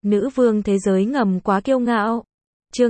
Nữ vương thế giới ngầm quá kiêu ngạo. Chương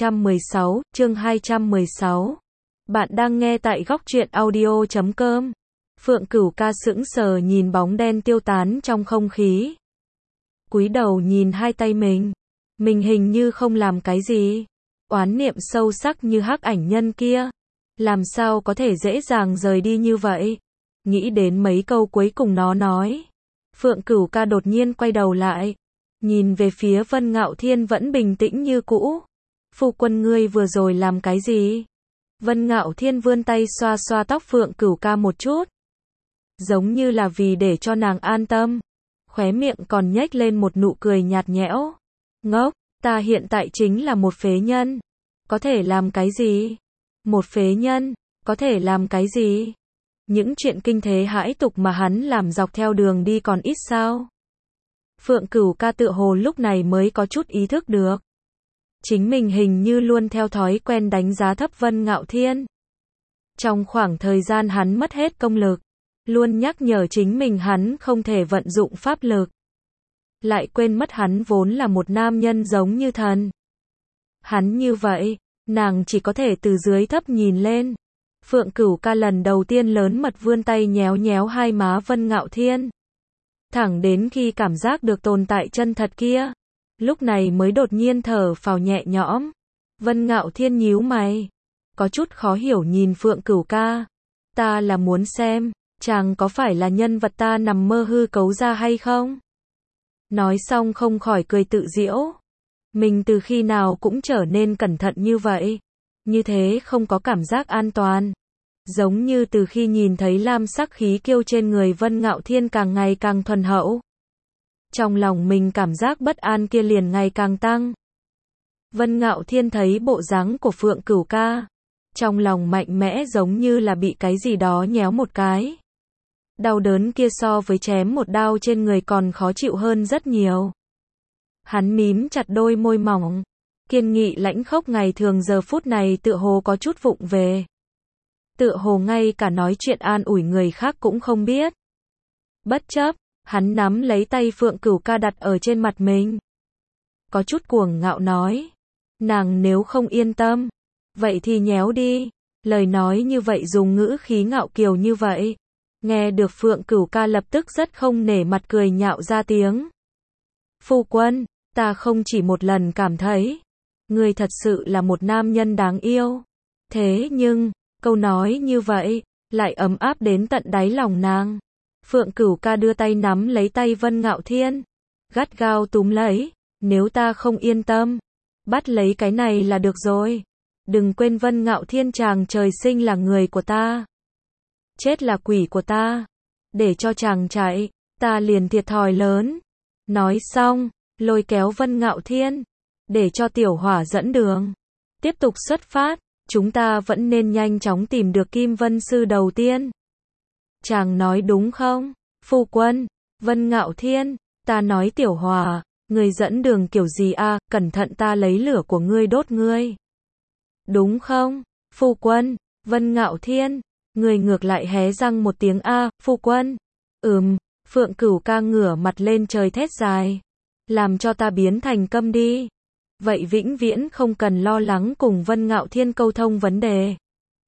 216. Bạn đang nghe tại góc truyện audio.com. Phượng Cửu Ca sững sờ nhìn bóng đen tiêu tán trong không khí. Cúi đầu nhìn hai tay mình. Mình hình như không làm cái gì. Oán niệm sâu sắc như hắc ảnh nhân kia. Làm sao có thể dễ dàng rời đi như vậy? Nghĩ đến mấy câu cuối cùng nó nói. Phượng Cửu Ca đột nhiên quay đầu lại. Nhìn về phía Vân Ngạo Thiên vẫn bình tĩnh như cũ. Phu quân ngươi vừa rồi làm cái gì? Vân Ngạo Thiên vươn tay xoa xoa tóc Phượng Cửu Ca một chút. Giống như là vì để cho nàng an tâm. Khóe miệng còn nhếch lên một nụ cười nhạt nhẽo. Ngốc, ta hiện tại chính là một phế nhân. Có thể làm cái gì? Một phế nhân, có thể làm cái gì? Những chuyện kinh thế hãi tục mà hắn làm dọc theo đường đi còn ít sao? Phượng Cửu Ca tựa hồ lúc này mới có chút ý thức được. Chính mình hình như luôn theo thói quen đánh giá thấp Vân Ngạo Thiên. Trong khoảng thời gian hắn mất hết công lực, luôn nhắc nhở chính mình hắn không thể vận dụng pháp lực. Lại quên mất hắn vốn là một nam nhân giống như thần. Hắn như vậy, nàng chỉ có thể từ dưới thấp nhìn lên. Phượng Cửu Ca lần đầu tiên lớn mật vươn tay nhéo nhéo hai má Vân Ngạo Thiên. Thẳng đến khi cảm giác được tồn tại chân thật kia, lúc này mới đột nhiên thở phào nhẹ nhõm. Vân Ngạo Thiên nhíu mày, có chút khó hiểu nhìn Phượng Cửu Ca. Ta là muốn xem, chàng có phải là nhân vật ta nằm mơ hư cấu ra hay không? Nói xong không khỏi cười tự giễu. Mình từ khi nào cũng trở nên cẩn thận như vậy. Như thế không có cảm giác an toàn. Giống như từ khi nhìn thấy lam sắc khí kiêu trên người Vân Ngạo Thiên càng ngày càng thuần hậu. Trong lòng mình cảm giác bất an kia liền ngày càng tăng. Vân Ngạo Thiên thấy bộ dáng của Phượng Cửu Ca. Trong lòng mạnh mẽ giống như là bị cái gì đó nhéo một cái. Đau đớn kia so với chém một đao trên người còn khó chịu hơn rất nhiều. Hắn mím chặt đôi môi mỏng. Kiên nghị lãnh khốc ngày thường giờ phút này tựa hồ có chút vụng về. Tựa hồ ngay cả nói chuyện an ủi người khác cũng không biết. Bất chấp, hắn nắm lấy tay Phượng Cửu Ca đặt ở trên mặt mình. Có chút cuồng ngạo nói. Nàng nếu không yên tâm, vậy thì nhéo đi. Lời nói như vậy dùng ngữ khí ngạo kiều như vậy. Nghe được Phượng Cửu Ca lập tức rất không nể mặt cười nhạo ra tiếng. Phu quân, ta không chỉ một lần cảm thấy ngươi thật sự là một nam nhân đáng yêu. Thế nhưng, câu nói như vậy, lại ấm áp đến tận đáy lòng nàng. Phượng Cửu Ca đưa tay nắm lấy tay Vân Ngạo Thiên. Gắt gao túm lấy, nếu ta không yên tâm, bắt lấy cái này là được rồi. Đừng quên Vân Ngạo Thiên chàng trời sinh là người của ta. Chết là quỷ của ta. Để cho chàng chạy, ta liền thiệt thòi lớn. Nói xong, lôi kéo Vân Ngạo Thiên. Để cho tiểu hỏa dẫn đường. Tiếp tục xuất phát, chúng ta vẫn nên nhanh chóng tìm được Kim Vân Sư đầu tiên. Chàng nói đúng không? Phu quân, Vân Ngạo Thiên, ta nói tiểu hỏa, người dẫn đường kiểu gì a? Cẩn thận ta lấy lửa của ngươi đốt ngươi. Đúng không? Phu quân, Vân Ngạo Thiên, người ngược lại hé răng một tiếng a, phu quân. Phượng Cửu Ca ngửa mặt lên trời thét dài. Làm cho ta biến thành câm đi. Vậy vĩnh viễn không cần lo lắng cùng Vân Ngạo Thiên câu thông vấn đề.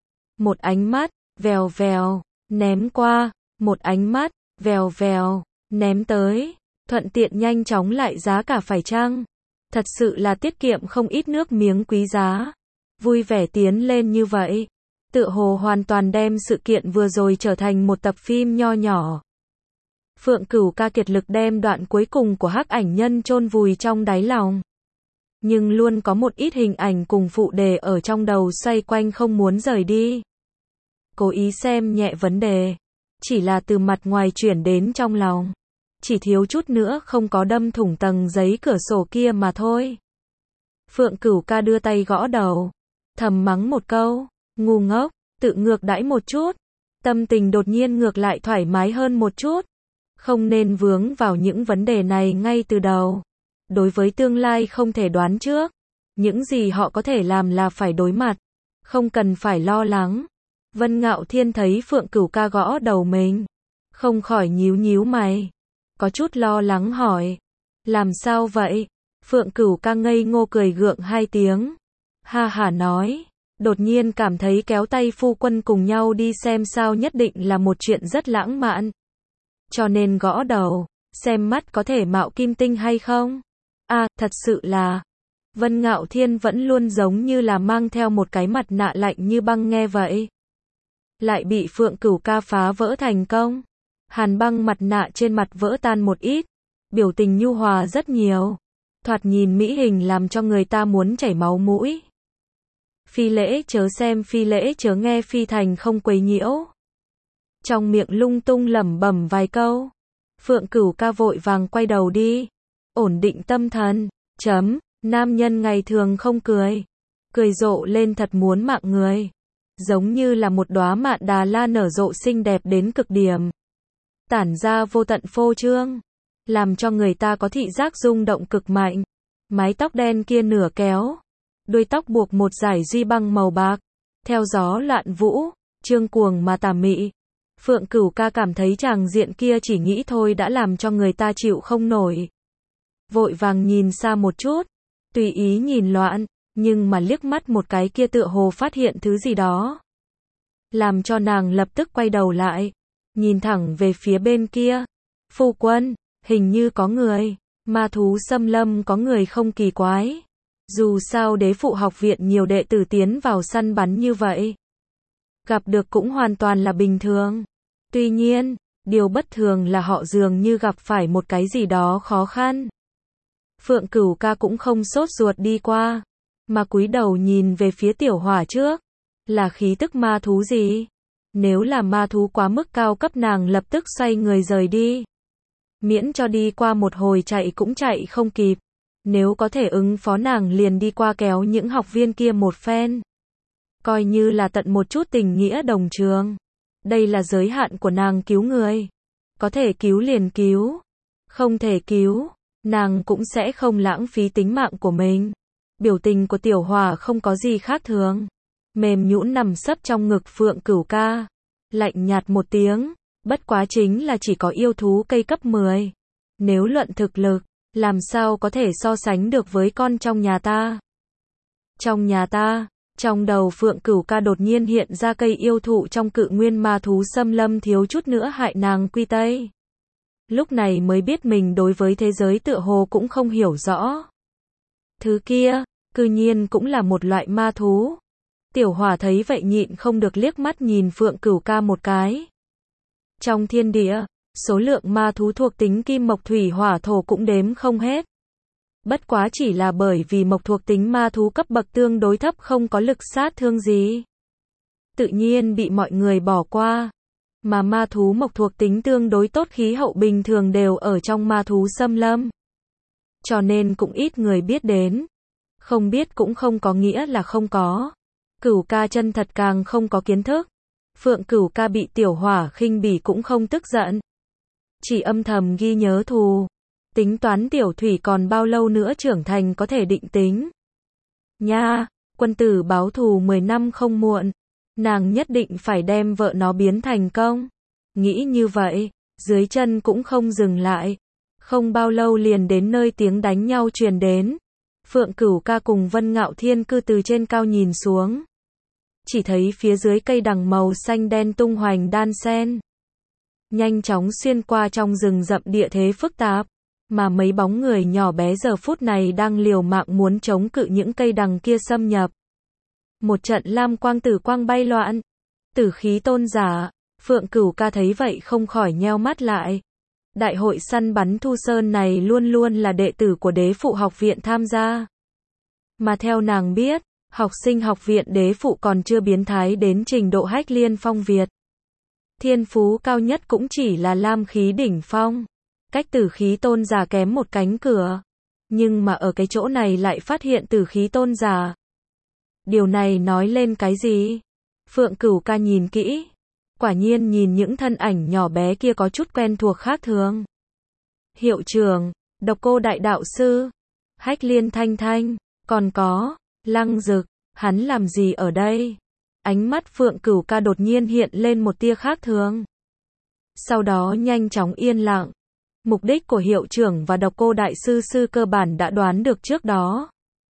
Một ánh mắt, vèo vèo, ném qua, một ánh mắt, vèo vèo, ném tới, thuận tiện nhanh chóng lại giá cả phải chăng? Thật sự là tiết kiệm không ít nước miếng quý giá. Vui vẻ tiến lên như vậy, tựa hồ hoàn toàn đem sự kiện vừa rồi trở thành một tập phim nho nhỏ. Phượng Cửu Ca kiệt lực đem đoạn cuối cùng của hắc ảnh nhân chôn vùi trong đáy lòng. Nhưng luôn có một ít hình ảnh cùng phụ đề ở trong đầu xoay quanh không muốn rời đi. Cố ý xem nhẹ vấn đề. Chỉ là từ mặt ngoài chuyển đến trong lòng. Chỉ thiếu chút nữa không có đâm thủng tầng giấy cửa sổ kia mà thôi. Phượng Cửu Ca đưa tay gõ đầu. Thầm mắng một câu. Ngu ngốc, tự ngược đãi một chút. Tâm tình đột nhiên ngược lại thoải mái hơn một chút. Không nên vướng vào những vấn đề này ngay từ đầu. Đối với tương lai không thể đoán trước. Những gì họ có thể làm là phải đối mặt. Không cần phải lo lắng. Vân Ngạo Thiên thấy Phượng Cửu Ca gõ đầu mình. Không khỏi nhíu nhíu mày. Có chút lo lắng hỏi. Làm sao vậy? Phượng Cửu ca ngây ngô cười gượng hai tiếng. Ha hả nói. Đột nhiên cảm thấy kéo tay phu quân cùng nhau đi xem sao nhất định là một chuyện rất lãng mạn. Cho nên gõ đầu. Xem mắt có thể mạo kim tinh hay không? À, thật sự là. Vân Ngạo Thiên vẫn luôn giống như là mang theo một cái mặt nạ lạnh như băng nghe vậy. Lại bị Phượng Cửu ca phá vỡ thành công. Hàn băng mặt nạ trên mặt vỡ tan một ít. Biểu tình nhu hòa rất nhiều. Thoạt nhìn mỹ hình làm cho người ta muốn chảy máu mũi. Phi lễ chớ xem, phi lễ chớ nghe, phi thành không quấy nhiễu. Trong miệng lung tung lẩm bẩm vài câu. Phượng Cửu ca vội vàng quay đầu đi. Ổn định tâm thần. Nam nhân ngày thường không cười. Cười rộ lên thật muốn mạng người. Giống như là một đóa mạn đà la nở rộ xinh đẹp đến cực điểm. Tản ra vô tận phô trương. Làm cho người ta có thị giác rung động cực mạnh. Mái tóc đen kia nửa kéo. Đuôi tóc buộc một dải duy băng màu bạc. Theo gió loạn vũ. Trương cuồng mà tà mị. Phượng Cửu ca cảm thấy chàng diện kia chỉ nghĩ thôi đã làm cho người ta chịu không nổi. Vội vàng nhìn xa một chút. Tùy ý nhìn loạn. Nhưng mà liếc mắt một cái kia tựa hồ phát hiện thứ gì đó. Làm cho nàng lập tức quay đầu lại. Nhìn thẳng về phía bên kia. Phu quân, hình như có người. Ma thú xâm lâm có người không kỳ quái. Dù sao đế phụ học viện nhiều đệ tử tiến vào săn bắn như vậy. Gặp được cũng hoàn toàn là bình thường. Tuy nhiên, điều bất thường là họ dường như gặp phải một cái gì đó khó khăn. Phượng Cửu ca cũng không sốt ruột đi qua. Mà cúi đầu nhìn về phía tiểu hỏa trước. Là khí tức ma thú gì? Nếu là ma thú quá mức cao cấp nàng lập tức xoay người rời đi. Miễn cho đi qua một hồi chạy cũng chạy không kịp. Nếu có thể ứng phó nàng liền đi qua kéo những học viên kia một phen. Coi như là tận một chút tình nghĩa đồng trường. Đây là giới hạn của nàng cứu người. Có thể cứu liền cứu. Không thể cứu, nàng cũng sẽ không lãng phí tính mạng của mình. Biểu tình của tiểu hỏa không có gì khác thường. Mềm nhũn nằm sấp trong ngực Phượng Cửu ca. Lạnh nhạt một tiếng. Bất quá chính là chỉ có yêu thú cây cấp 10. Nếu luận thực lực, làm sao có thể so sánh được với con trong nhà ta. Trong nhà ta, trong đầu Phượng Cửu ca đột nhiên hiện ra cây yêu thụ trong cự nguyên ma thú xâm lâm thiếu chút nữa hại nàng quy tây. Lúc này mới biết mình đối với thế giới tựa hồ cũng không hiểu rõ. Thứ kia, cư nhiên cũng là một loại ma thú. Tiểu hỏa thấy vậy nhịn không được liếc mắt nhìn Phượng Cửu ca một cái. Trong thiên địa, số lượng ma thú thuộc tính kim mộc thủy hỏa thổ cũng đếm không hết. Bất quá chỉ là bởi vì mộc thuộc tính ma thú cấp bậc tương đối thấp không có lực sát thương gì. Tự nhiên bị mọi người bỏ qua. Mà ma thú mộc thuộc tính tương đối tốt khí hậu bình thường đều ở trong ma thú xâm lâm. Cho nên cũng ít người biết đến. Không biết cũng không có nghĩa là không có. Cửu ca chân thật càng không có kiến thức. Phượng Cửu ca bị tiểu hỏa khinh bỉ cũng không tức giận. Chỉ âm thầm ghi nhớ thù. Tính toán tiểu thủy còn bao lâu nữa trưởng thành có thể định tính. Nha, quân tử báo thù 10 năm không muộn. Nàng nhất định phải đem vợ nó biến thành công. Nghĩ như vậy, dưới chân cũng không dừng lại. Không bao lâu liền đến nơi tiếng đánh nhau truyền đến. Phượng Cửu ca cùng Vân Ngạo Thiên cư từ trên cao nhìn xuống. Chỉ thấy phía dưới cây đằng màu xanh đen tung hoành đan sen. Nhanh chóng xuyên qua trong rừng rậm địa thế phức tạp. Mà mấy bóng người nhỏ bé giờ phút này đang liều mạng muốn chống cự những cây đằng kia xâm nhập. Một trận lam quang tử quang bay loạn. Tử khí tôn giả. Phượng Cửu ca thấy vậy không khỏi nheo mắt lại. Đại hội săn bắn Thu Sơn này luôn luôn là đệ tử của đế phụ học viện tham gia. Mà theo nàng biết, học sinh học viện đế phụ còn chưa biến thái đến trình độ Hách Liên Phong Việt. Thiên phú cao nhất cũng chỉ là lam khí đỉnh phong. Cách tử khí tôn giả kém một cánh cửa. Nhưng mà ở cái chỗ này lại phát hiện tử khí tôn giả. Điều này nói lên cái gì? Phượng Cửu ca nhìn kỹ. Quả nhiên nhìn những thân ảnh nhỏ bé kia có chút quen thuộc khác thường. Hiệu trưởng, Độc Cô Đại Đạo Sư, Hách Liên Thanh Thanh, còn có, Lăng Dực, hắn làm gì ở đây? Ánh mắt Phượng Cửu ca đột nhiên hiện lên một tia khác thường. Sau đó nhanh chóng yên lặng. Mục đích của hiệu trưởng và độc cô đại sư sư cơ bản đã đoán được trước đó.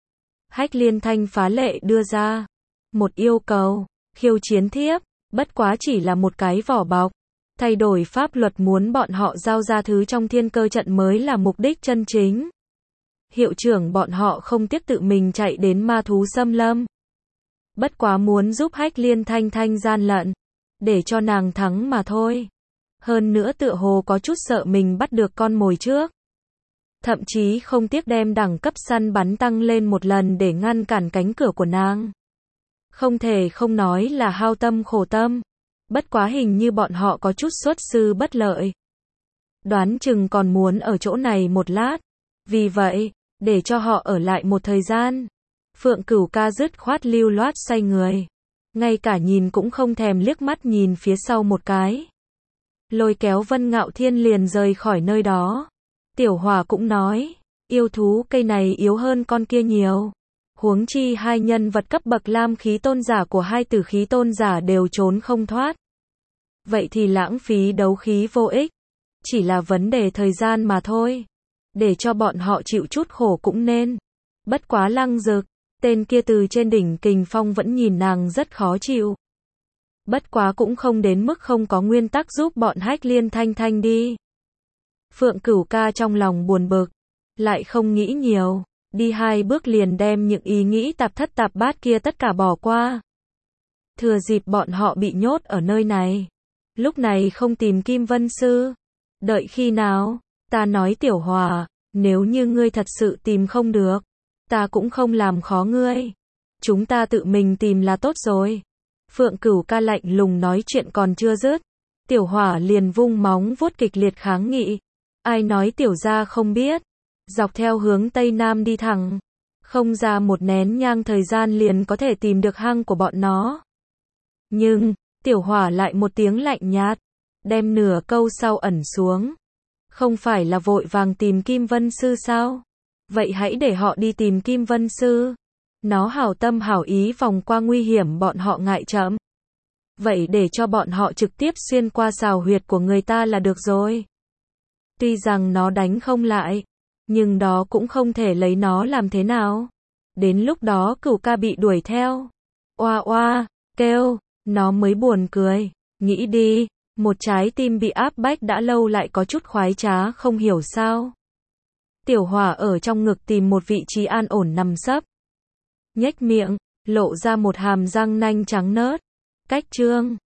Hách Liên Thanh phá lệ đưa ra một yêu cầu, khiêu chiến thiếp, bất quá chỉ là một cái vỏ bọc. Thay đổi pháp luật muốn bọn họ giao ra thứ trong thiên cơ trận mới là mục đích chân chính. Hiệu trưởng bọn họ không tiếc tự mình chạy đến ma thú xâm lâm. Bất quá muốn giúp Hách Liên Thanh thanh gian lận, để cho nàng thắng mà thôi. Hơn nữa tựa hồ có chút sợ mình bắt được con mồi trước. Thậm chí không tiếc đem đẳng cấp săn bắn tăng lên một lần để ngăn cản cánh cửa của nàng. Không thể không nói là hao tâm khổ tâm. Bất quá hình như bọn họ có chút xuất sư bất lợi. Đoán chừng còn muốn ở chỗ này một lát. Vì vậy, để cho họ ở lại một thời gian. Phượng Cửu Ca dứt khoát lưu loát xoay người. Ngay cả nhìn cũng không thèm liếc mắt nhìn phía sau một cái. Lôi kéo Vân Ngạo Thiên liền rời khỏi nơi đó. Tiểu Hỏa cũng nói, yêu thú cây này yếu hơn con kia nhiều. Huống chi hai nhân vật cấp bậc lam khí tôn giả của hai tử khí tôn giả đều trốn không thoát. Vậy thì lãng phí đấu khí vô ích. Chỉ là vấn đề thời gian mà thôi. Để cho bọn họ chịu chút khổ cũng nên. Bất quá Lăng Dực, tên kia từ trên đỉnh kình phong vẫn nhìn nàng rất khó chịu. Bất quá cũng không đến mức không có nguyên tắc giúp bọn Hách Liên Thanh thanh đi. Phượng Cửu Ca trong lòng buồn bực, lại không nghĩ nhiều, đi 2 bước liền đem những ý nghĩ tạp thất tạp bát kia tất cả bỏ qua. Thừa dịp bọn họ bị nhốt ở nơi này, lúc này không tìm Kim Vân Sư, đợi khi nào, ta nói Tiểu Hỏa, nếu như ngươi thật sự tìm không được, ta cũng không làm khó ngươi, chúng ta tự mình tìm là tốt rồi. Phượng Cửu Ca lạnh lùng nói chuyện còn chưa dứt, Tiểu Hỏa liền vung móng vuốt kịch liệt kháng nghị. Ai nói tiểu gia không biết, dọc theo hướng Tây Nam đi thẳng, không ra một nén nhang thời gian liền có thể tìm được hang của bọn nó. Nhưng, Tiểu Hỏa lại một tiếng lạnh nhạt, đem nửa câu sau ẩn xuống. Không phải là vội vàng tìm Kim Vân Sư sao? Vậy hãy để họ đi tìm Kim Vân Sư. Nó hảo tâm hảo ý vòng qua nguy hiểm bọn họ ngại chậm. Vậy để cho bọn họ trực tiếp xuyên qua xào huyệt của người ta là được rồi. Tuy rằng nó đánh không lại, nhưng đó cũng không thể lấy nó làm thế nào. Đến lúc đó Cửu Ca bị đuổi theo. Oa oa, kêu, nó mới buồn cười. Nghĩ đi, một trái tim bị áp bách đã lâu lại có chút khoái trá không hiểu sao. Tiểu Hỏa ở trong ngực tìm một vị trí an ổn nằm sấp. Nhếch miệng, lộ ra một hàm răng nanh trắng nớt. Cách trương,